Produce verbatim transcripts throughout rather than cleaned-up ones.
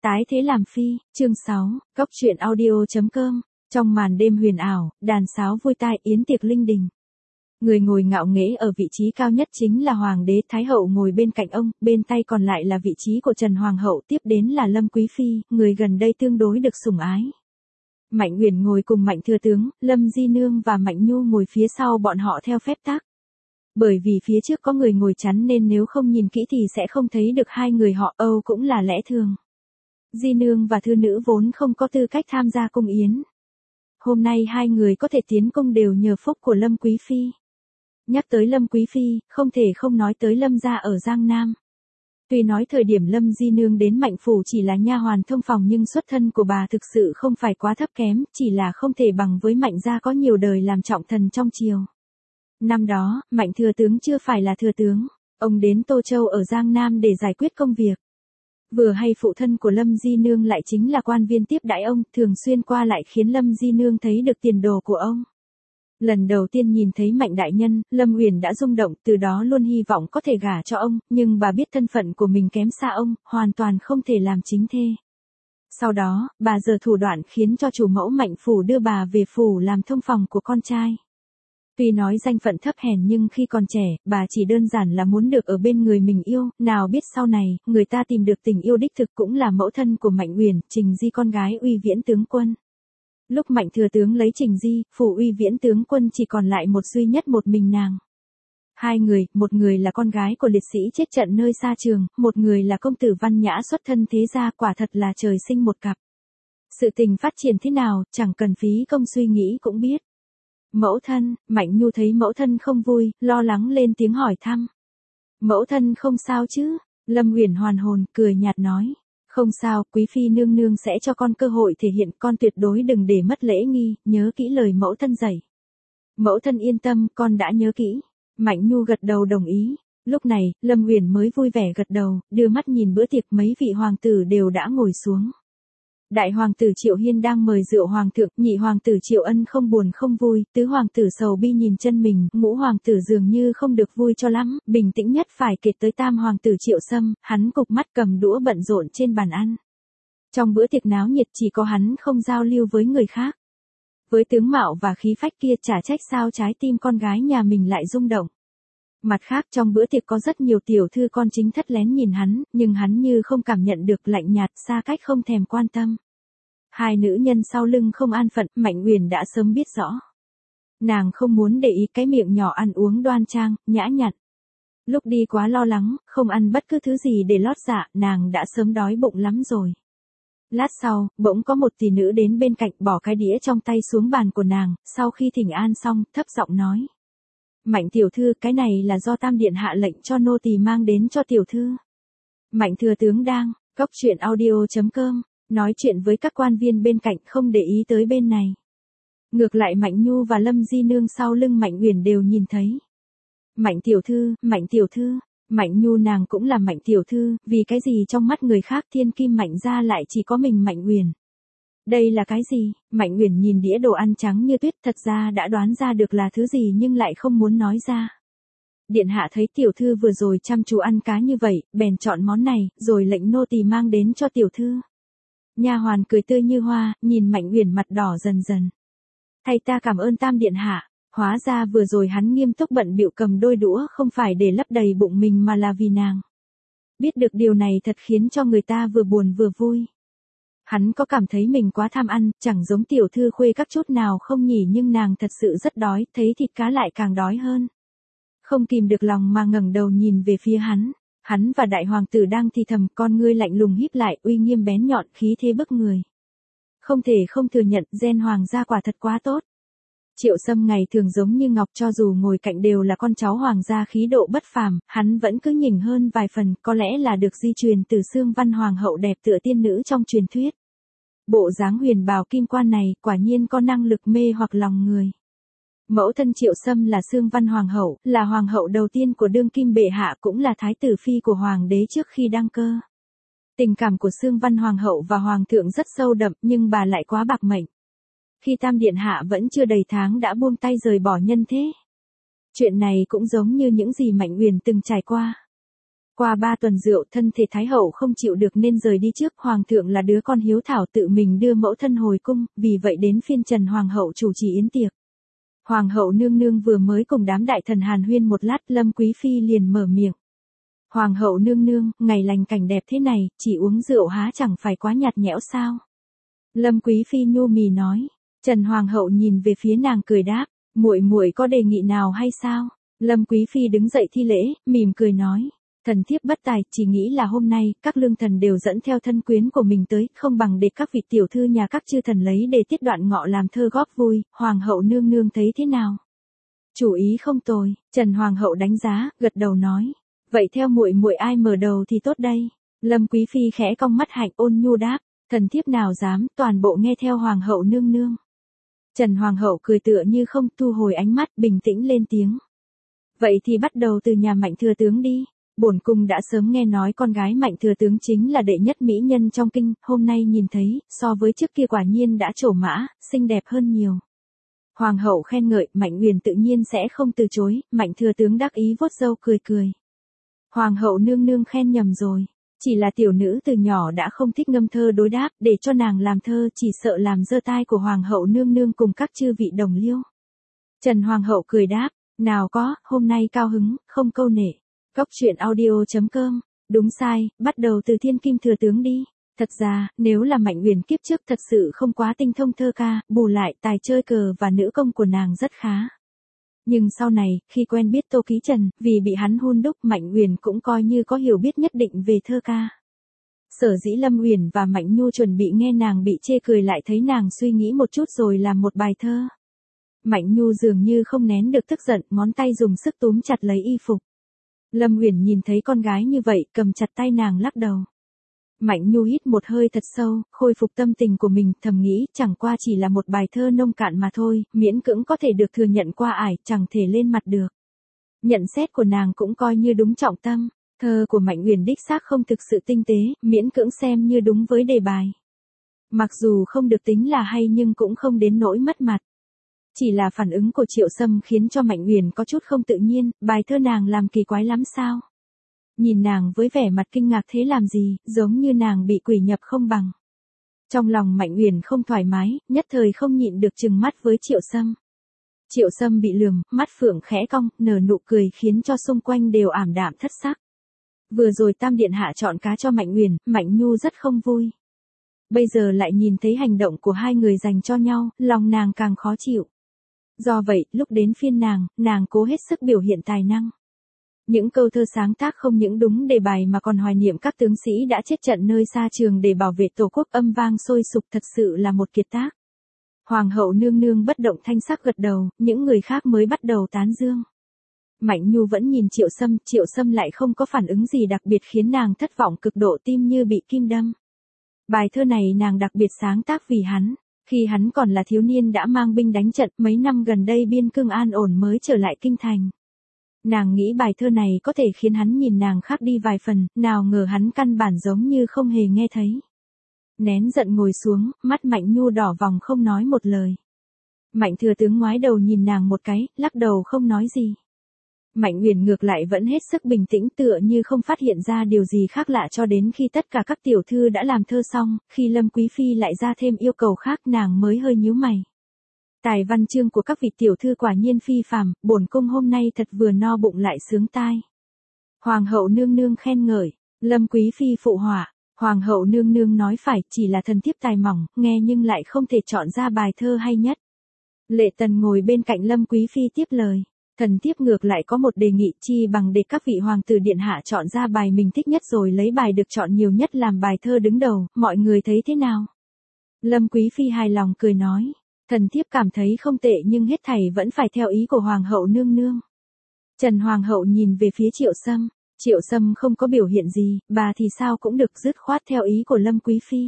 Tái thế làm phi, chương sáu, Cóc truyện audio.com, trong màn đêm huyền ảo, đàn sáo vui tai yến tiệc linh đình. Người ngồi ngạo nghễ ở vị trí cao nhất chính là Hoàng đế Thái hậu ngồi bên cạnh ông, bên tay còn lại là vị trí của Trần Hoàng hậu, tiếp đến là Lâm Quý phi, người gần đây tương đối được sủng ái. Mạnh Uyển ngồi cùng Mạnh thừa tướng, Lâm Di nương và Mạnh Nhu ngồi phía sau bọn họ theo phép tắc. Bởi vì phía trước có người ngồi chắn nên nếu không nhìn kỹ thì sẽ không thấy được hai người họ, Âu cũng là lẽ thường. Di nương và thư nữ vốn không có tư cách tham gia cung yến. Hôm nay hai người có thể tiến cung đều nhờ phúc của Lâm Quý phi. Nhắc tới Lâm Quý phi, không thể không nói tới Lâm gia ở Giang Nam. Tuy nói thời điểm Lâm Di nương đến Mạnh phủ chỉ là nha hoàn thông phòng nhưng xuất thân của bà thực sự không phải quá thấp kém, chỉ là không thể bằng với Mạnh gia có nhiều đời làm trọng thần trong triều. Năm đó, Mạnh thừa tướng chưa phải là thừa tướng, ông đến Tô Châu ở Giang Nam để giải quyết công việc. Vừa hay phụ thân của Lâm Di nương lại chính là quan viên tiếp đãi ông, thường xuyên qua lại khiến Lâm Di nương thấy được tiền đồ của ông. Lần đầu tiên nhìn thấy Mạnh đại nhân, Lâm Uyển đã rung động, từ đó luôn hy vọng có thể gả cho ông, nhưng bà biết thân phận của mình kém xa ông, hoàn toàn không thể làm chính thê. Sau đó, bà giở thủ đoạn khiến cho chủ mẫu Mạnh phủ đưa bà về phủ làm thông phòng của con trai. Tuy nói danh phận thấp hèn nhưng khi còn trẻ, bà chỉ đơn giản là muốn được ở bên người mình yêu, nào biết sau này, người ta tìm được tình yêu đích thực cũng là mẫu thân của Mạnh Uyển, Trình Di con gái Uy Viễn tướng quân. Lúc Mạnh thừa tướng lấy Trình Di, phủ Uy Viễn tướng quân chỉ còn lại một duy nhất một mình nàng. Hai người, một người là con gái của liệt sĩ chết trận nơi xa trường, một người là công tử văn nhã xuất thân thế gia, quả thật là trời sinh một cặp. Sự tình phát triển thế nào, chẳng cần phí công suy nghĩ cũng biết. Mẫu thân, Mạnh Nhu thấy mẫu thân không vui, lo lắng lên tiếng hỏi thăm. Mẫu thân không sao chứ? Lâm Uyển hoàn hồn, cười nhạt nói. Không sao, quý phi nương nương sẽ cho con cơ hội thể hiện, con tuyệt đối đừng để mất lễ nghi, nhớ kỹ lời mẫu thân dạy. Mẫu thân yên tâm, con đã nhớ kỹ. Mạnh Nhu gật đầu đồng ý. Lúc này, Lâm Uyển mới vui vẻ gật đầu, đưa mắt nhìn bữa tiệc mấy vị hoàng tử đều đã ngồi xuống. Đại hoàng tử Triệu Hiên đang mời rượu hoàng thượng, nhị hoàng tử Triệu Ân không buồn không vui, tứ hoàng tử sầu bi nhìn chân mình, ngũ hoàng tử dường như không được vui cho lắm, bình tĩnh nhất phải kể tới tam hoàng tử Triệu Sâm, hắn cục mắt cầm đũa bận rộn trên bàn ăn. Trong bữa tiệc náo nhiệt chỉ có hắn không giao lưu với người khác. Với tướng mạo và khí phách kia chả trách sao trái tim con gái nhà mình lại rung động. Mặt khác trong bữa tiệc có rất nhiều tiểu thư con chính thất lén nhìn hắn, nhưng hắn như không cảm nhận được, lạnh nhạt, xa cách không thèm quan tâm. Hai nữ nhân sau lưng không an phận, Mạnh Uyển đã sớm biết rõ. Nàng không muốn để ý cái miệng nhỏ ăn uống đoan trang, nhã nhặn. Lúc đi quá lo lắng, không ăn bất cứ thứ gì để lót dạ, nàng đã sớm đói bụng lắm rồi. Lát sau, bỗng có một tỷ nữ đến bên cạnh bỏ cái đĩa trong tay xuống bàn của nàng, sau khi thỉnh an xong, thấp giọng nói. Mạnh tiểu thư, cái này là do Tam điện hạ lệnh cho nô tỳ mang đến cho tiểu thư. Mạnh thừa tướng đang, Cóc truyện audio.com, nói chuyện với các quan viên bên cạnh không để ý tới bên này. Ngược lại Mạnh Nhu và Lâm Di nương sau lưng Mạnh Uyển đều nhìn thấy. Mạnh tiểu thư, Mạnh tiểu thư, Mạnh Nhu nàng cũng là Mạnh tiểu thư, vì cái gì trong mắt người khác thiên kim Mạnh gia lại chỉ có mình Mạnh Uyển. Đây là cái gì? Mạnh Uyển nhìn đĩa đồ ăn trắng như tuyết, thật ra đã đoán ra được là thứ gì nhưng lại không muốn nói ra. Điện hạ thấy tiểu thư vừa rồi chăm chú ăn cá như vậy, bèn chọn món này, rồi lệnh nô tỳ mang đến cho tiểu thư. Nha hoàn cười tươi như hoa, nhìn Mạnh Uyển mặt đỏ dần dần. Thay ta cảm ơn Tam điện hạ, hóa ra vừa rồi hắn nghiêm túc bận bịu cầm đôi đũa không phải để lấp đầy bụng mình mà là vì nàng. Biết được điều này thật khiến cho người ta vừa buồn vừa vui. Hắn có cảm thấy mình quá tham ăn, chẳng giống tiểu thư khuê các chút nào không nhỉ, nhưng nàng thật sự rất đói, thấy thịt cá lại càng đói hơn. Không kìm được lòng mà ngẩng đầu nhìn về phía hắn. Hắn và đại hoàng tử đang thì thầm, con ngươi lạnh lùng híp lại, uy nghiêm bén nhọn, khí thế bức người. Không thể không thừa nhận, gen hoàng gia quả thật quá tốt. Triệu Sâm ngày thường giống như ngọc, cho dù ngồi cạnh đều là con cháu hoàng gia khí độ bất phàm, hắn vẫn cứ nhỉnh hơn vài phần, có lẽ là được di truyền từ xương văn hoàng hậu đẹp tựa tiên nữ trong truyền thuyết. Bộ dáng huyền bào kim quan này, quả nhiên có năng lực mê hoặc lòng người. Mẫu thân Triệu Sâm là xương văn hoàng hậu, là hoàng hậu đầu tiên của đương kim bệ hạ, cũng là thái tử phi của hoàng đế trước khi đăng cơ. Tình cảm của xương văn hoàng hậu và hoàng thượng rất sâu đậm, nhưng bà lại quá bạc mệnh. Khi Tam điện hạ vẫn chưa đầy tháng đã buông tay rời bỏ nhân thế. Chuyện này cũng giống như những gì Mạnh Uyển từng trải qua. Qua ba tuần rượu, thân thể Thái hậu không chịu được nên rời đi trước. Hoàng thượng là đứa con hiếu thảo, tự mình đưa mẫu thân hồi cung, vì vậy đến phiên Trần Hoàng hậu chủ trì yến tiệc. Hoàng hậu nương nương vừa mới cùng đám đại thần hàn huyên một lát, Lâm Quý Phi liền mở miệng. Hoàng hậu nương nương, ngày lành cảnh đẹp thế này, chỉ uống rượu há chẳng phải quá nhạt nhẽo sao? Lâm Quý Phi nhu mì nói. Trần Hoàng hậu nhìn về phía nàng cười đáp, muội muội có đề nghị nào hay sao? Lâm Quý Phi đứng dậy thi lễ, mỉm cười nói. Thần thiếp bất tài, chỉ nghĩ là hôm nay, các lương thần đều dẫn theo thân quyến của mình tới, không bằng để các vị tiểu thư nhà các chư thần lấy để tiết đoạn ngọ làm thơ góp vui, Hoàng hậu nương nương thấy thế nào? Chủ ý không tồi, Trần Hoàng hậu đánh giá, gật đầu nói. Vậy theo muội muội ai mở đầu thì tốt đây? Lâm Quý Phi khẽ cong mắt hạnh ôn nhu đáp, thần thiếp nào dám, toàn bộ nghe theo Hoàng hậu nương nương. Trần Hoàng hậu cười tựa như không, thu hồi ánh mắt, bình tĩnh lên tiếng. Vậy thì bắt đầu từ nhà Mạnh thừa tướng đi. Bổn cung đã sớm nghe nói con gái Mạnh thừa tướng chính là đệ nhất mỹ nhân trong kinh, hôm nay nhìn thấy, so với trước kia quả nhiên đã trổ mã, xinh đẹp hơn nhiều. Hoàng hậu khen ngợi, Mạnh Uyển tự nhiên sẽ không từ chối, Mạnh thừa tướng đắc ý vuốt râu cười cười. Hoàng hậu nương nương khen nhầm rồi, chỉ là tiểu nữ từ nhỏ đã không thích ngâm thơ đối đáp, để cho nàng làm thơ chỉ sợ làm dơ tai của Hoàng hậu nương nương cùng các chư vị đồng liêu. Trần Hoàng hậu cười đáp, nào có, hôm nay cao hứng, không câu nệ. Cốc truyện audio chấm com, đúng sai, bắt đầu từ thiên kim thừa tướng đi. Thật ra, nếu là Mạnh Uyển kiếp trước thật sự không quá tinh thông thơ ca, bù lại tài chơi cờ và nữ công của nàng rất khá. Nhưng sau này, khi quen biết Tô Ký Trần, vì bị hắn hun đúc, Mạnh Uyển cũng coi như có hiểu biết nhất định về thơ ca. Sở dĩ Lâm Uyển và Mạnh Nhu chuẩn bị nghe nàng bị chê cười lại thấy nàng suy nghĩ một chút rồi làm một bài thơ. Mạnh Nhu dường như không nén được tức giận, ngón tay dùng sức túm chặt lấy y phục. Lâm Uyển nhìn thấy con gái như vậy, cầm chặt tay nàng lắc đầu. Mạnh Nhu hít một hơi thật sâu, khôi phục tâm tình của mình, thầm nghĩ, chẳng qua chỉ là một bài thơ nông cạn mà thôi, miễn cưỡng có thể được thừa nhận qua ải, chẳng thể lên mặt được. Nhận xét của nàng cũng coi như đúng trọng tâm, thơ của Mạnh Uyển đích xác không thực sự tinh tế, miễn cưỡng xem như đúng với đề bài. Mặc dù không được tính là hay nhưng cũng không đến nỗi mất mặt. Chỉ là phản ứng của Triệu Sâm khiến cho Mạnh Uyển có chút không tự nhiên, bài thơ nàng làm kỳ quái lắm sao? Nhìn nàng với vẻ mặt kinh ngạc thế làm gì, giống như nàng bị quỷ nhập không bằng. Trong lòng Mạnh Uyển không thoải mái, nhất thời không nhịn được trừng mắt với Triệu Sâm. Triệu Sâm bị lườm, mắt phượng khẽ cong, nở nụ cười khiến cho xung quanh đều ảm đạm thất sắc. Vừa rồi Tam Điện Hạ chọn cá cho Mạnh Uyển, Mạnh Nhu rất không vui. Bây giờ lại nhìn thấy hành động của hai người dành cho nhau, lòng nàng càng khó chịu. Do vậy, lúc đến phiên nàng, nàng cố hết sức biểu hiện tài năng. Những câu thơ sáng tác không những đúng đề bài mà còn hoài niệm các tướng sĩ đã chết trận nơi xa trường để bảo vệ tổ quốc, âm vang sôi sục, thật sự là một kiệt tác. Hoàng hậu nương nương bất động thanh sắc gật đầu, những người khác mới bắt đầu tán dương. Mạnh Nhu vẫn nhìn Triệu Sâm, Triệu Sâm lại không có phản ứng gì đặc biệt khiến nàng thất vọng cực độ, tim như bị kim đâm. Bài thơ này nàng đặc biệt sáng tác vì hắn. Khi hắn còn là thiếu niên đã mang binh đánh trận, mấy năm gần đây biên cương an ổn mới trở lại kinh thành. Nàng nghĩ bài thơ này có thể khiến hắn nhìn nàng khác đi vài phần, nào ngờ hắn căn bản giống như không hề nghe thấy. Nén giận ngồi xuống, mắt Mạnh Nhu đỏ vòng không nói một lời. Mạnh thừa tướng ngoái đầu nhìn nàng một cái, lắc đầu không nói gì. Mạnh Uyển ngược lại vẫn hết sức bình tĩnh, tựa như không phát hiện ra điều gì khác lạ, cho đến khi tất cả các tiểu thư đã làm thơ xong, khi Lâm Quý Phi lại ra thêm yêu cầu khác, nàng mới hơi nhíu mày. Tài văn chương của các vị tiểu thư quả nhiên phi phàm, bổn cung hôm nay thật vừa no bụng lại sướng tai. Hoàng hậu nương nương khen ngợi, Lâm Quý Phi phụ họa, Hoàng hậu nương nương nói phải, chỉ là thần thiếp tài mỏng, nghe nhưng lại không thể chọn ra bài thơ hay nhất. Lệ Tần ngồi bên cạnh Lâm Quý Phi tiếp lời. Thần thiếp ngược lại có một đề nghị, chi bằng để các vị hoàng tử điện hạ chọn ra bài mình thích nhất rồi lấy bài được chọn nhiều nhất làm bài thơ đứng đầu, mọi người thấy thế nào? Lâm Quý Phi hài lòng cười nói, thần thiếp cảm thấy không tệ nhưng hết thảy vẫn phải theo ý của Hoàng hậu nương nương. Trần Hoàng hậu nhìn về phía Triệu Sâm, Triệu Sâm không có biểu hiện gì, bà thì sao cũng được dứt khoát theo ý của Lâm Quý Phi.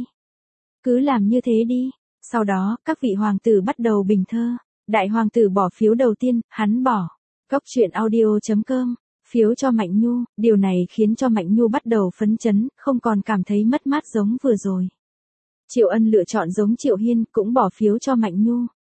Cứ làm như thế đi, sau đó các vị hoàng tử bắt đầu bình thơ, đại hoàng tử bỏ phiếu đầu tiên, hắn bỏ. Cốc truyện audio chấm com, phiếu cho Mạnh Nhu, điều này khiến cho Mạnh Nhu bắt đầu phấn chấn, không còn cảm thấy mất mát giống vừa rồi. Triệu Ân lựa chọn giống Triệu Hiên, cũng bỏ phiếu cho Mạnh Nhu.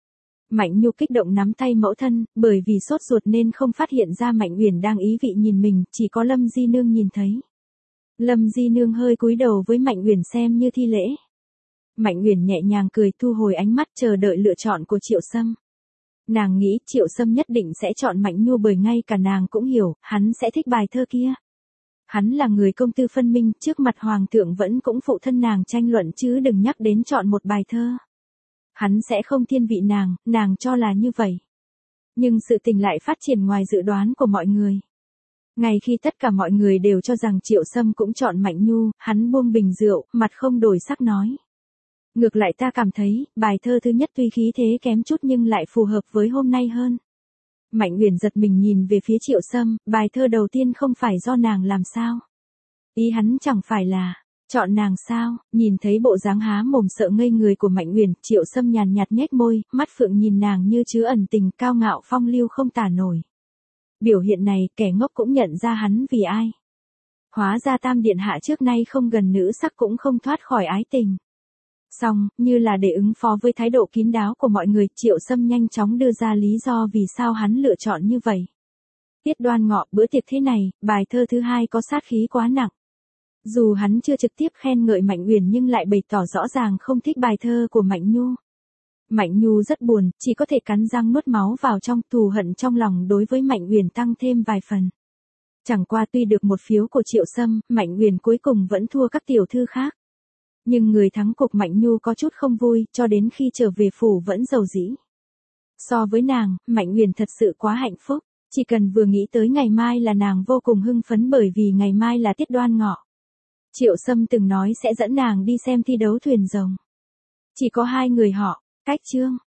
Mạnh Nhu kích động nắm tay mẫu thân, bởi vì sốt ruột nên không phát hiện ra Mạnh Uyển đang ý vị nhìn mình, chỉ có Lâm Di Nương nhìn thấy. Lâm Di Nương hơi cúi đầu với Mạnh Uyển xem như thi lễ. Mạnh Uyển nhẹ nhàng cười thu hồi ánh mắt chờ đợi lựa chọn của Triệu Sâm. Nàng nghĩ Triệu Sâm nhất định sẽ chọn Mạnh Nhu bởi ngay cả nàng cũng hiểu, hắn sẽ thích bài thơ kia. Hắn là người công tư phân minh, trước mặt hoàng thượng vẫn cũng phụ thân nàng tranh luận chứ đừng nhắc đến chọn một bài thơ. Hắn sẽ không thiên vị nàng, nàng cho là như vậy. Nhưng sự tình lại phát triển ngoài dự đoán của mọi người. Ngay khi tất cả mọi người đều cho rằng Triệu Sâm cũng chọn Mạnh Nhu, hắn buông bình rượu, mặt không đổi sắc nói. Ngược lại ta cảm thấy, bài thơ thứ nhất tuy khí thế kém chút nhưng lại phù hợp với hôm nay hơn. Mạnh Uyển giật mình nhìn về phía Triệu Sâm, bài thơ đầu tiên không phải do nàng làm sao? Ý hắn chẳng phải là, chọn nàng sao? Nhìn thấy bộ dáng há mồm sợ ngây người của Mạnh Uyển, Triệu Sâm nhàn nhạt nhếch môi, mắt phượng nhìn nàng như chứa ẩn tình cao ngạo phong lưu không tả nổi. Biểu hiện này, kẻ ngốc cũng nhận ra hắn vì ai. Hóa ra Tam điện hạ trước nay không gần nữ sắc cũng không thoát khỏi ái tình. Xong, như là để ứng phó với thái độ kín đáo của mọi người, Triệu Sâm nhanh chóng đưa ra lý do vì sao hắn lựa chọn như vậy. Tiết Đoan Ngọ, bữa tiệc thế này, bài thơ thứ hai có sát khí quá nặng. Dù hắn chưa trực tiếp khen ngợi Mạnh Uyển nhưng lại bày tỏ rõ ràng không thích bài thơ của Mạnh Nhu. Mạnh Nhu rất buồn, chỉ có thể cắn răng nuốt máu vào trong, thù hận trong lòng đối với Mạnh Uyển tăng thêm vài phần. Chẳng qua tuy được một phiếu của Triệu Sâm, Mạnh Uyển cuối cùng vẫn thua các tiểu thư khác. Nhưng người thắng cuộc Mạnh Nhu có chút không vui, cho đến khi trở về phủ vẫn giàu dĩ. So với nàng, Mạnh Uyển thật sự quá hạnh phúc, chỉ cần vừa nghĩ tới ngày mai là nàng vô cùng hưng phấn bởi vì ngày mai là Tiết Đoan Ngọ. Triệu Sâm từng nói sẽ dẫn nàng đi xem thi đấu thuyền rồng. Chỉ có hai người họ, cách chương.